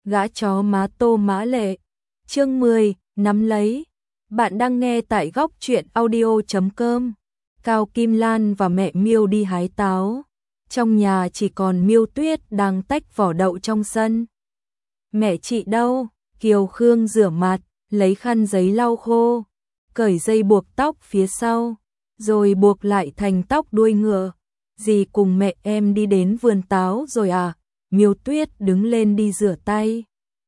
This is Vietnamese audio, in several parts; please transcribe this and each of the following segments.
Gã chó má Tô Mã Lệ. Chương 10, nắm lấy. Bạn đang nghe tại góc truyện audio.com. Cao Kim Lan và mẹ Miêu đi hái táo. Trong nhà chỉ còn Miêu Tuyết đang tách vỏ đậu trong sân. Mẹ chị đâu? Kiều Khương rửa mặt, lấy khăn giấy lau khô, cởi dây buộc tóc phía sau, rồi buộc lại thành tóc đuôi ngựa. Dì cùng mẹ em đi đến vườn táo rồi à? Miêu Tuyết đứng lên đi rửa tay.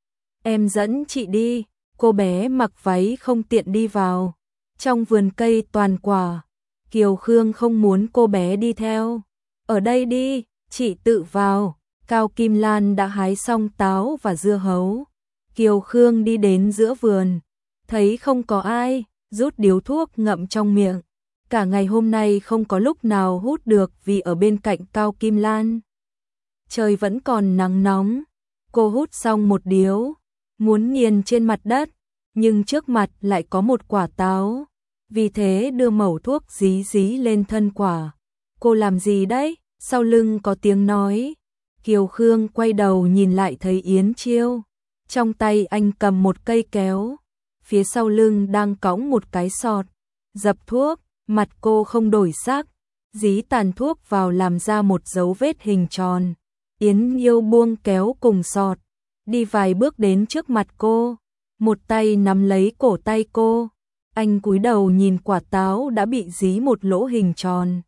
Em dẫn chị đi. Cô bé mặc váy không tiện đi vào. Trong vườn cây toàn quả. Kiều Khương không muốn cô bé đi theo. Ở đây đi, chị tự vào. Cao Kim Lan đã hái xong táo và dưa hấu. Kiều Khương đi đến giữa vườn, thấy không có ai, rút điếu thuốc ngậm trong miệng. Cả ngày hôm nay không có lúc nào hút được vì ở bên cạnh Cao Kim Lan. Trời vẫn còn nắng nóng. Cô hút xong một điếu, muốn nghiền trên mặt đất, nhưng trước mặt lại có một quả táo. Vì thế đưa mẩu thuốc dí dí lên thân quả. Cô làm gì đấy? Sau lưng có tiếng nói. Kiều Khương quay đầu nhìn lại thấy Yến Chiêu. Trong tay anh cầm một cây kéo. Phía sau lưng đang cõng một cái sọt. Dập thuốc, mặt cô không đổi sắc. Dí tàn thuốc vào làm ra một dấu vết hình tròn. Yến Chiêu buông kéo cùng sọt. Đi vài bước đến trước mặt cô. Một tay nắm lấy cổ tay cô. Anh cúi đầu nhìn quả táo đã bị dí một lỗ hình tròn.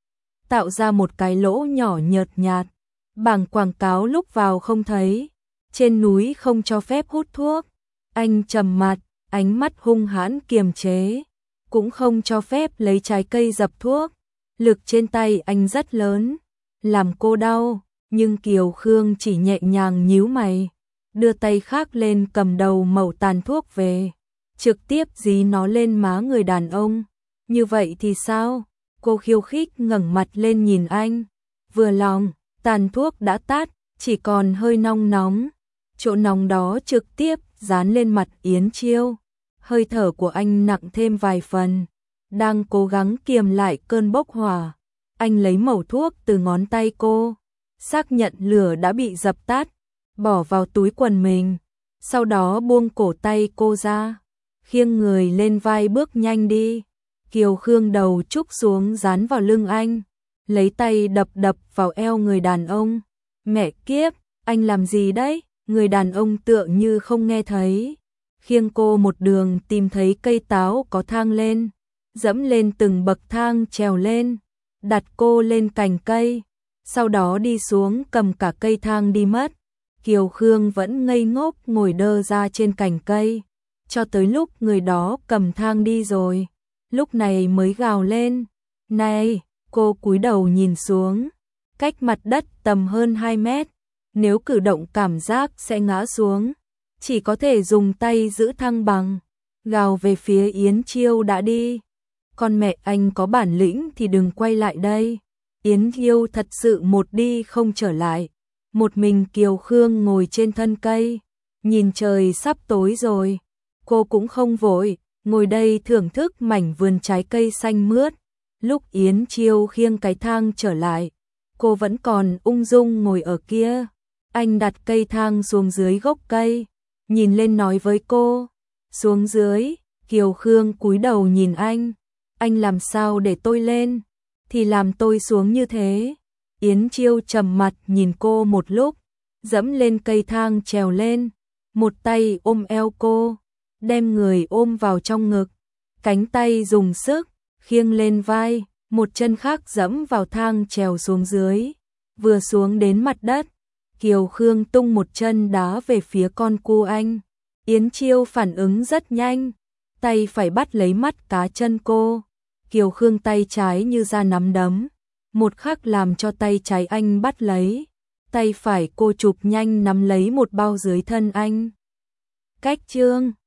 Tạo ra một cái lỗ nhỏ nhợt nhạt. Bảng quảng cáo lúc vào không thấy. Trên núi không cho phép hút thuốc. Anh trầm mặt, ánh mắt hung hãn kiềm chế. Cũng không cho phép lấy trái cây dập thuốc. Lực trên tay anh rất lớn, làm cô đau, nhưng Kiều Khương chỉ nhẹ nhàng nhíu mày, đưa tay khác lên cầm đầu mẩu tàn thuốc về, trực tiếp dí nó lên má người đàn ông. Như vậy thì sao? Cô khiêu khích ngẩng mặt lên nhìn anh. Vừa lòng, tàn thuốc đã tắt, chỉ còn hơi nóng nóng. Chỗ nóng đó trực tiếp dán lên mặt Yến Chiêu. Hơi thở của anh nặng thêm vài phần. Đang cố gắng kiềm lại cơn bốc hỏa. Anh lấy mẩu thuốc từ ngón tay cô. Xác nhận lửa đã bị dập tắt. Bỏ vào túi quần mình. Sau đó buông cổ tay cô ra. Khiêng người lên vai bước nhanh đi. Kiều Khương đầu trúc xuống dán vào lưng anh. Lấy tay đập đập vào eo người đàn ông. Mẹ kiếp, anh làm gì đấy? Người đàn ông tựa như không nghe thấy. Khiêng cô một đường tìm thấy cây táo có thang lên. Dẫm lên từng bậc thang trèo lên. Đặt cô lên cành cây. Sau đó đi xuống cầm cả cây thang đi mất. Kiều Khương vẫn ngây ngốc ngồi đơ ra trên cành cây. Cho tới lúc người đó cầm thang đi rồi. Lúc này mới gào lên. Này, cô cúi đầu nhìn xuống. Cách mặt đất tầm hơn 2 mét. Nếu cử động cảm giác sẽ ngã xuống. Chỉ có thể dùng tay giữ thăng bằng. Gào về phía Yến Chiêu đã đi. Con mẹ anh có bản lĩnh thì đừng quay lại đây. Yến Chiêu thật sự một đi không trở lại. Một mình Kiều Khương ngồi trên thân cây. Nhìn trời sắp tối rồi. Cô cũng không vội. Ngồi đây thưởng thức mảnh vườn trái cây xanh mướt. Lúc Yến Chiêu khiêng cái thang trở lại. Cô vẫn còn ung dung ngồi ở kia. Anh đặt cây thang xuống dưới gốc cây. Nhìn lên nói với cô. Xuống dưới. Kiều Khương cúi đầu nhìn anh. Anh làm sao để tôi lên? Thì làm tôi xuống như thế. Yến Chiêu trầm mặt nhìn cô một lúc. Dẫm lên cây thang trèo lên. Một tay ôm eo cô. Đem người ôm vào trong ngực. Cánh tay dùng sức. Khiêng lên vai. Một chân khác dẫm vào thang trèo xuống dưới. Vừa xuống đến mặt đất. Kiều Khương tung một chân đá về phía con cu anh. Yến Chiêu phản ứng rất nhanh. Tay phải bắt lấy mắt cá chân cô. Kiều Khương tay trái như ra nắm đấm. Một khắc làm cho tay trái anh bắt lấy. Tay phải cô chụp nhanh nắm lấy một bao dưới thân anh. Cách chương